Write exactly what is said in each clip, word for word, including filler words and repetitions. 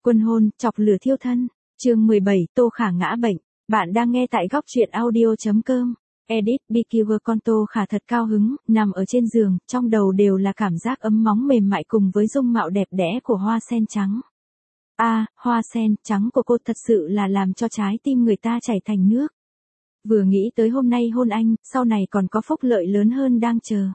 Quân hôn, chọc lửa thiêu thân. Chương mười bảy, Tô Khả ngã bệnh. Bạn đang nghe tại góc truyện audio chấm com. Edit, bê quy con Tô Khả thật cao hứng, nằm ở trên giường, trong đầu đều là cảm giác ấm móng mềm mại cùng với dung mạo đẹp đẽ của hoa sen trắng. A, à, hoa sen trắng của cô thật sự là làm cho trái tim người ta chảy thành nước. Vừa nghĩ tới hôm nay hôn anh, sau này còn có phúc lợi lớn hơn đang chờ.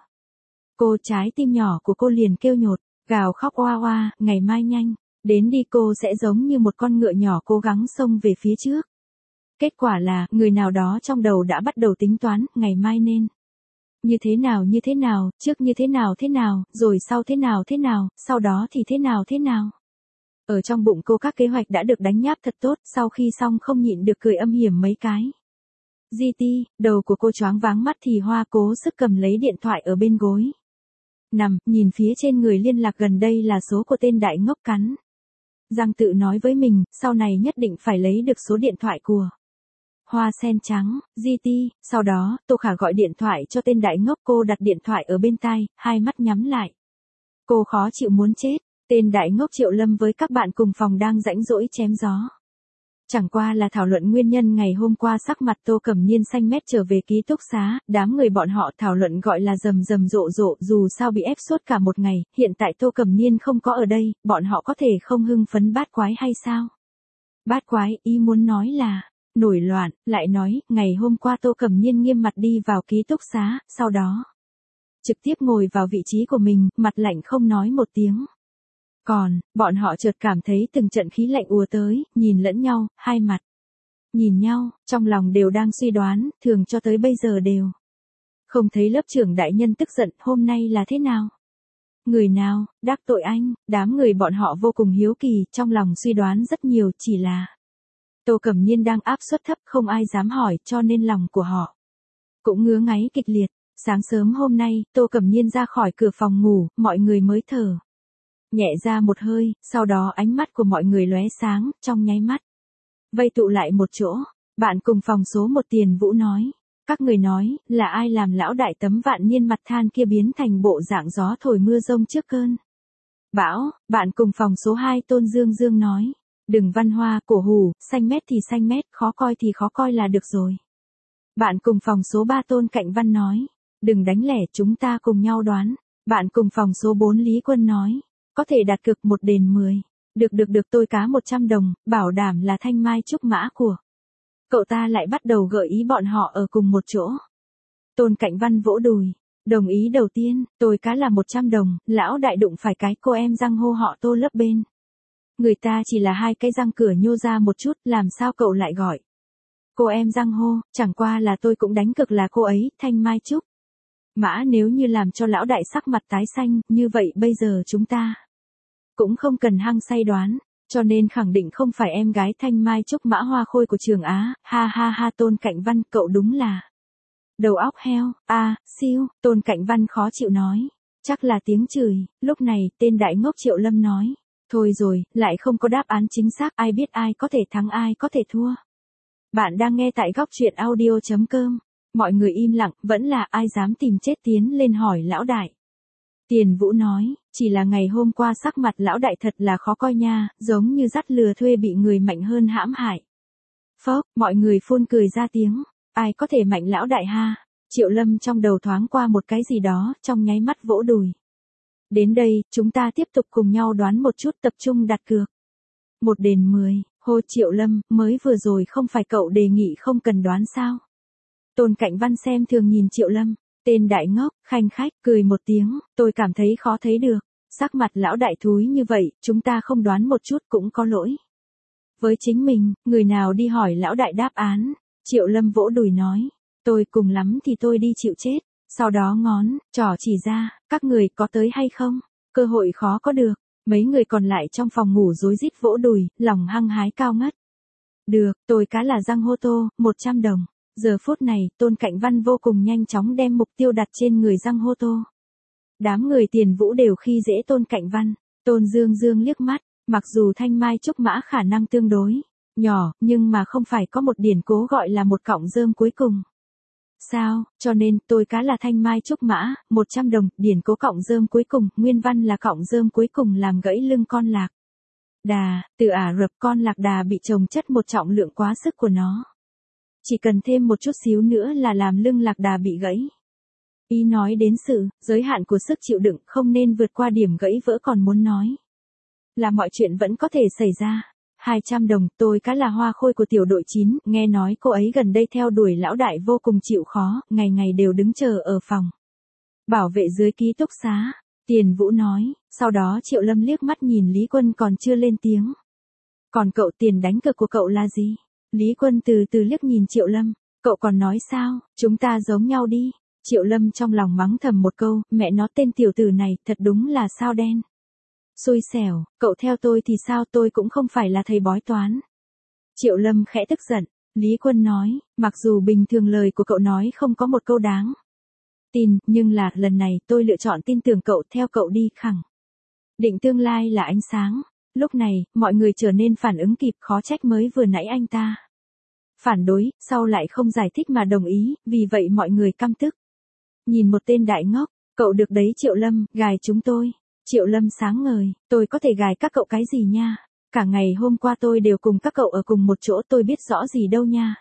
Cô trái tim nhỏ của cô liền kêu nhột, gào khóc oa oa, ngày mai nhanh, đến đi cô sẽ giống như một con ngựa nhỏ cố gắng xông về phía trước. Kết quả là, người nào đó trong đầu đã bắt đầu tính toán, ngày mai nên như thế nào như thế nào, trước như thế nào thế nào, rồi sau thế nào thế nào, sau đó thì thế nào thế nào. Ở trong bụng cô các kế hoạch đã được đánh nháp thật tốt, sau khi xong không nhịn được cười âm hiểm mấy cái. giê tê, đầu của cô choáng váng mắt thì hoa cố sức cầm lấy điện thoại ở bên gối. Nằm, nhìn phía trên người liên lạc gần đây là số của tên đại ngốc cắn răng tự nói với mình, sau này nhất định phải lấy được số điện thoại của hoa sen trắng, giê tê, sau đó, Tô Khả gọi điện thoại cho tên đại ngốc, cô đặt điện thoại ở bên tai, hai mắt nhắm lại. Cô khó chịu muốn chết, tên đại ngốc Triệu Lâm với các bạn cùng phòng đang rãnh rỗi chém gió. Chẳng qua là thảo luận nguyên nhân ngày hôm qua sắc mặt Tô Cẩm Niên xanh mét trở về ký túc xá, đám người bọn họ thảo luận gọi là rầm rầm rộ rộ, dù sao bị ép suốt cả một ngày, hiện tại Tô Cẩm Niên không có ở đây, bọn họ có thể không hưng phấn bát quái hay sao? Bát quái, ý muốn nói là nổi loạn, lại nói, ngày hôm qua Tô Cẩm Niên nghiêm mặt đi vào ký túc xá, sau đó trực tiếp ngồi vào vị trí của mình, mặt lạnh không nói một tiếng. Còn, bọn họ chợt cảm thấy từng trận khí lạnh ùa tới, nhìn lẫn nhau, hai mặt nhìn nhau, trong lòng đều đang suy đoán, thường cho tới bây giờ đều không thấy lớp trưởng đại nhân tức giận, hôm nay là thế nào? Người nào, đắc tội anh, đám người bọn họ vô cùng hiếu kỳ, trong lòng suy đoán rất nhiều, chỉ là Tô Cẩm Niên đang áp suất thấp, không ai dám hỏi, cho nên lòng của họ cũng ngứa ngáy kịch liệt. Sáng sớm hôm nay, Tô Cẩm Niên ra khỏi cửa phòng ngủ, mọi người mới thở nhẹ ra một hơi, sau đó ánh mắt của mọi người lóe sáng, trong nháy mắt vây tụ lại một chỗ. Bạn cùng phòng số một Tiền Vũ nói, các người nói, là ai làm lão đại tấm vạn niên mặt than kia biến thành bộ dạng gió thổi mưa rông trước cơn bão. Bạn cùng phòng số hai Tôn Dương Dương nói, đừng văn hoa, cổ hủ, xanh mét thì xanh mét, khó coi thì khó coi là được rồi. Bạn cùng phòng số ba Tôn Cạnh Văn nói, đừng đánh lẻ, chúng ta cùng nhau đoán. Bạn cùng phòng số bốn Lý Quân nói, có thể đặt cược một đền mười. Được được được tôi cá một trăm đồng, bảo đảm là thanh mai trúc mã của cậu ta. Lại bắt đầu gợi ý bọn họ ở cùng một chỗ. Tôn Cạnh Văn vỗ đùi, đồng ý đầu tiên, tôi cá là một trăm đồng, lão đại đụng phải cái cô em răng hô họ Tô lớp bên. Người ta chỉ là hai cái răng cửa nhô ra một chút, làm sao cậu lại gọi cô em răng hô, chẳng qua là tôi cũng đánh cực là cô ấy, thanh mai trúc mã. Nếu như làm cho lão đại sắc mặt tái xanh, như vậy bây giờ chúng ta cũng không cần hăng say đoán, cho nên khẳng định không phải em gái thanh mai trúc mã Hoa Khôi của Trường Á. Ha ha ha, Tôn Cạnh Văn, cậu đúng là đầu óc heo. A, à, siêu, Tôn Cạnh Văn khó chịu nói, chắc là tiếng chửi. Lúc này, tên đại ngốc Triệu Lâm nói, thôi rồi, lại không có đáp án chính xác, ai biết ai có thể thắng ai có thể thua. Bạn đang nghe tại góc truyện audio chấm com. Mọi người im lặng, vẫn là ai dám tìm chết tiến lên hỏi lão đại. Tiền Vũ nói, chỉ là ngày hôm qua sắc mặt lão đại thật là khó coi nha, giống như dắt lừa thuê bị người mạnh hơn hãm hại. Phốc, mọi người phun cười ra tiếng, ai có thể mạnh lão đại ha. Triệu Lâm trong đầu thoáng qua một cái gì đó, trong nháy mắt vỗ đùi. Đến đây, chúng ta tiếp tục cùng nhau đoán một chút, tập trung đặt cược. Một đền mười, hô Triệu Lâm, mới vừa rồi không phải cậu đề nghị không cần đoán sao? Tôn Cạnh Văn xem thường nhìn Triệu Lâm, tên đại ngốc, khanh khách, cười một tiếng, tôi cảm thấy khó thấy được. Sắc mặt lão đại thúi như vậy, chúng ta không đoán một chút cũng có lỗi với chính mình, người nào đi hỏi lão đại đáp án. Triệu Lâm vỗ đùi nói, tôi cùng lắm thì tôi đi chịu chết. Sau đó ngón trỏ chỉ ra, các người có tới hay không? Cơ hội khó có được. Mấy người còn lại trong phòng ngủ rối rít vỗ đùi, lòng hăng hái cao ngất. Được, tôi cá là răng hô Tô, một trăm đồng. Giờ phút này, Tôn Cạnh Văn vô cùng nhanh chóng đem mục tiêu đặt trên người răng hô Tô. Đám người Tiền Vũ đều khi dễ Tôn Cạnh Văn. Tôn Dương Dương liếc mắt, mặc dù thanh mai trúc mã khả năng tương đối nhỏ, nhưng mà không phải có một điển cố gọi là một cọng rơm cuối cùng. Sao, cho nên, tôi cá là thanh mai trúc mã, một trăm đồng, điển cố cọng rơm cuối cùng, nguyên văn là cọng rơm cuối cùng làm gãy lưng con lạc. Đà, từ Ả Rập con lạc đà bị chồng chất một trọng lượng quá sức của nó. Chỉ cần thêm một chút xíu nữa là làm lưng lạc đà bị gãy. Ý nói đến sự, giới hạn của sức chịu đựng không nên vượt qua điểm gãy vỡ còn muốn nói. Là mọi chuyện vẫn có thể xảy ra. hai trăm đồng, tôi cá là hoa khôi của tiểu đội chín, nghe nói cô ấy gần đây theo đuổi lão đại vô cùng chịu khó, ngày ngày đều đứng chờ ở phòng bảo vệ dưới ký túc xá. Tiền Vũ nói, sau đó Triệu Lâm liếc mắt nhìn Lý Quân còn chưa lên tiếng. Còn cậu tiền đánh cược của cậu là gì? Lý Quân từ từ liếc nhìn Triệu Lâm, cậu còn nói sao, chúng ta giống nhau đi. Triệu Lâm trong lòng mắng thầm một câu, mẹ nó tên tiểu tử này thật đúng là sao đen. Xui xẻo, cậu theo tôi thì sao, tôi cũng không phải là thầy bói toán. Triệu Lâm khẽ tức giận, Lý Quân nói, mặc dù bình thường lời của cậu nói không có một câu đáng tin, nhưng là, lần này tôi lựa chọn tin tưởng cậu, theo cậu đi, khẳng định tương lai là ánh sáng. Lúc này, mọi người trở nên phản ứng kịp, khó trách mới vừa nãy anh ta phản đối, sau lại không giải thích mà đồng ý, vì vậy mọi người căm tức. Nhìn một tên đại ngốc, cậu được đấy Triệu Lâm, gài chúng tôi. Triệu Lâm sáng ngời, tôi có thể gài các cậu cái gì nha? Cả ngày hôm qua tôi đều cùng các cậu ở cùng một chỗ, tôi biết rõ gì đâu nha.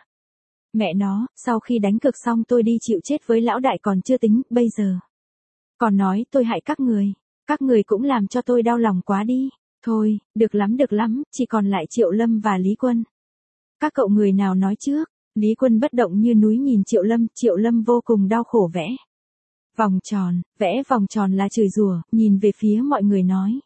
Mẹ nó, sau khi đánh cược xong tôi đi chịu chết với lão đại còn chưa tính, bây giờ còn nói tôi hại các người. Các người cũng làm cho tôi đau lòng quá đi. Thôi, được lắm được lắm, chỉ còn lại Triệu Lâm và Lý Quân. Các cậu người nào nói trước? Lý Quân bất động như núi nhìn Triệu Lâm, Triệu Lâm vô cùng đau khổ vẽ vòng tròn, vẽ vòng tròn là chửi rủa, nhìn về phía mọi người nói.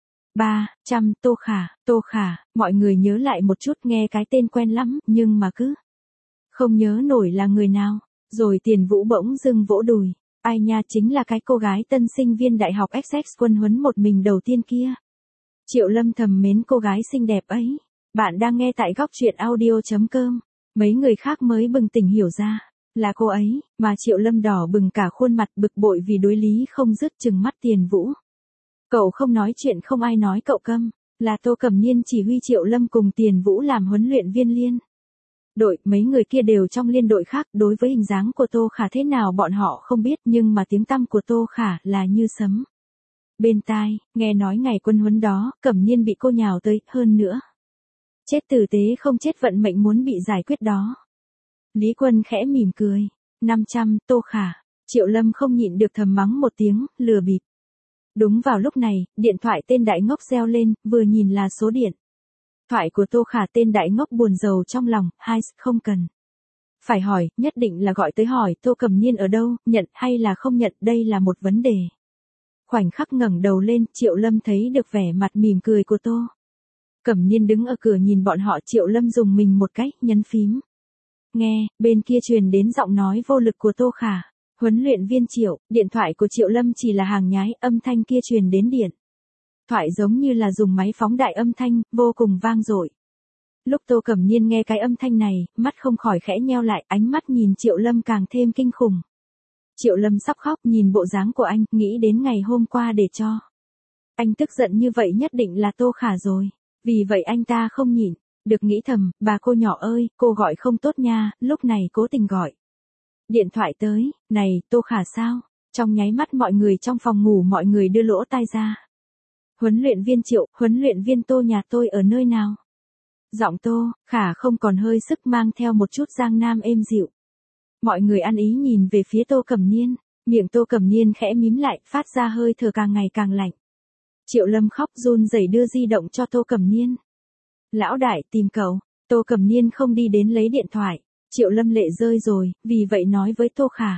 Ba, trăm, Tô Khả, Tô Khả, mọi người nhớ lại một chút, nghe cái tên quen lắm, nhưng mà cứ không nhớ nổi là người nào. Rồi Tiền Vũ bỗng dưng vỗ đùi, ai nha, chính là cái cô gái tân sinh viên đại học ích ích quân huấn một mình đầu tiên kia. Triệu Lâm thầm mến cô gái xinh đẹp ấy. Bạn đang nghe tại góc truyện audio chấm com. Mấy người khác mới bừng tỉnh hiểu ra là cô ấy, mà Triệu Lâm đỏ bừng cả khuôn mặt, bực bội vì đối lý không dứt, trừng mắt Tiền Vũ. Cậu không nói chuyện không ai nói cậu câm. Là Tô Cẩm Niên chỉ huy Triệu Lâm cùng Tiền Vũ làm huấn luyện viên liên đội, mấy người kia đều trong liên đội khác. Đối với hình dáng của Tô Khả thế nào bọn họ không biết, nhưng mà tiếng tăm của Tô Khả là như sấm bên tai. Nghe nói ngày quân huấn đó, Cẩm Niên bị cô nhào tới, hơn nữa chết tử tế không chết vận mệnh muốn bị giải quyết đó. Lý Quân khẽ mỉm cười. năm trăm, Tô Khả. Triệu Lâm không nhịn được thầm mắng một tiếng, lừa bịp. Đúng vào lúc này, điện thoại tên đại ngốc reo lên, vừa nhìn là số điện thoại của Tô Khả. Tên đại ngốc buồn rầu trong lòng, hai, không cần phải hỏi, nhất định là gọi tới hỏi Tô Cẩm Niên ở đâu, nhận hay là không nhận, đây là một vấn đề. Khoảnh khắc ngẩng đầu lên, Triệu Lâm thấy được vẻ mặt mỉm cười của Tô Cẩm Niên đứng ở cửa nhìn bọn họ. Triệu Lâm dùng mình một cái, nhấn phím nghe, bên kia truyền đến giọng nói vô lực của Tô Khả. Huấn luyện viên Triệu, điện thoại của Triệu Lâm chỉ là hàng nhái, âm thanh kia truyền đến điện thoại giống như là dùng máy phóng đại âm thanh, vô cùng vang dội. Lúc Tô Cẩm Niên nghe cái âm thanh này, mắt không khỏi khẽ nheo lại, ánh mắt nhìn Triệu Lâm càng thêm kinh khủng. Triệu Lâm sắp khóc, nhìn bộ dáng của anh, nghĩ đến ngày hôm qua để cho anh tức giận như vậy nhất định là Tô Khả rồi. Vì vậy anh ta không nhịn được nghĩ thầm, bà cô nhỏ ơi, cô gọi không tốt nha. Lúc này cố tình gọi điện thoại tới, này, Tô Khả sao? Trong nháy mắt mọi người trong phòng ngủ mọi người đưa lỗ tai ra. Huấn luyện viên Triệu, huấn luyện viên Tô, nhà tôi ở nơi nào? Giọng Tô Khả không còn hơi sức, mang theo một chút giang nam êm dịu. Mọi người ăn ý nhìn về phía Tô Cẩm Niên, miệng Tô Cẩm Niên khẽ mím lại, phát ra hơi thở càng ngày càng lạnh. Triệu Lâm khóc run rẩy đưa di động cho Tô Cẩm Niên. Lão đại tìm cậu. Tô Cẩm Niên không đi đến lấy điện thoại. Triệu Lâm lệ rơi rồi, vì vậy nói với Tô Khả.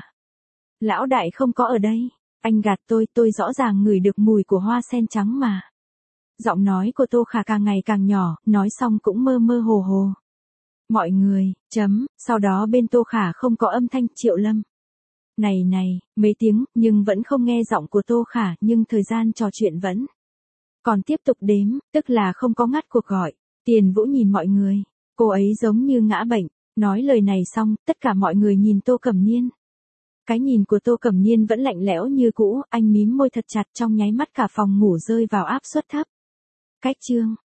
Lão đại không có ở đây. Anh gạt tôi, tôi rõ ràng ngửi được mùi của hoa sen trắng mà. Giọng nói của Tô Khả càng ngày càng nhỏ, nói xong cũng mơ mơ hồ hồ. Mọi người, chấm, sau đó bên Tô Khả không có âm thanh. Triệu Lâm. Này này, mấy tiếng, nhưng vẫn không nghe giọng của Tô Khả, nhưng thời gian trò chuyện vẫn còn tiếp tục đếm, tức là không có ngắt cuộc gọi. Tiền Vũ nhìn mọi người, cô ấy giống như ngã bệnh. Nói lời này xong, tất cả mọi người nhìn Tô Cẩm Niên. Cái nhìn của Tô Cẩm Niên vẫn lạnh lẽo như cũ, anh mím môi thật chặt, trong nháy mắt cả phòng ngủ rơi vào áp suất thấp. Cách chương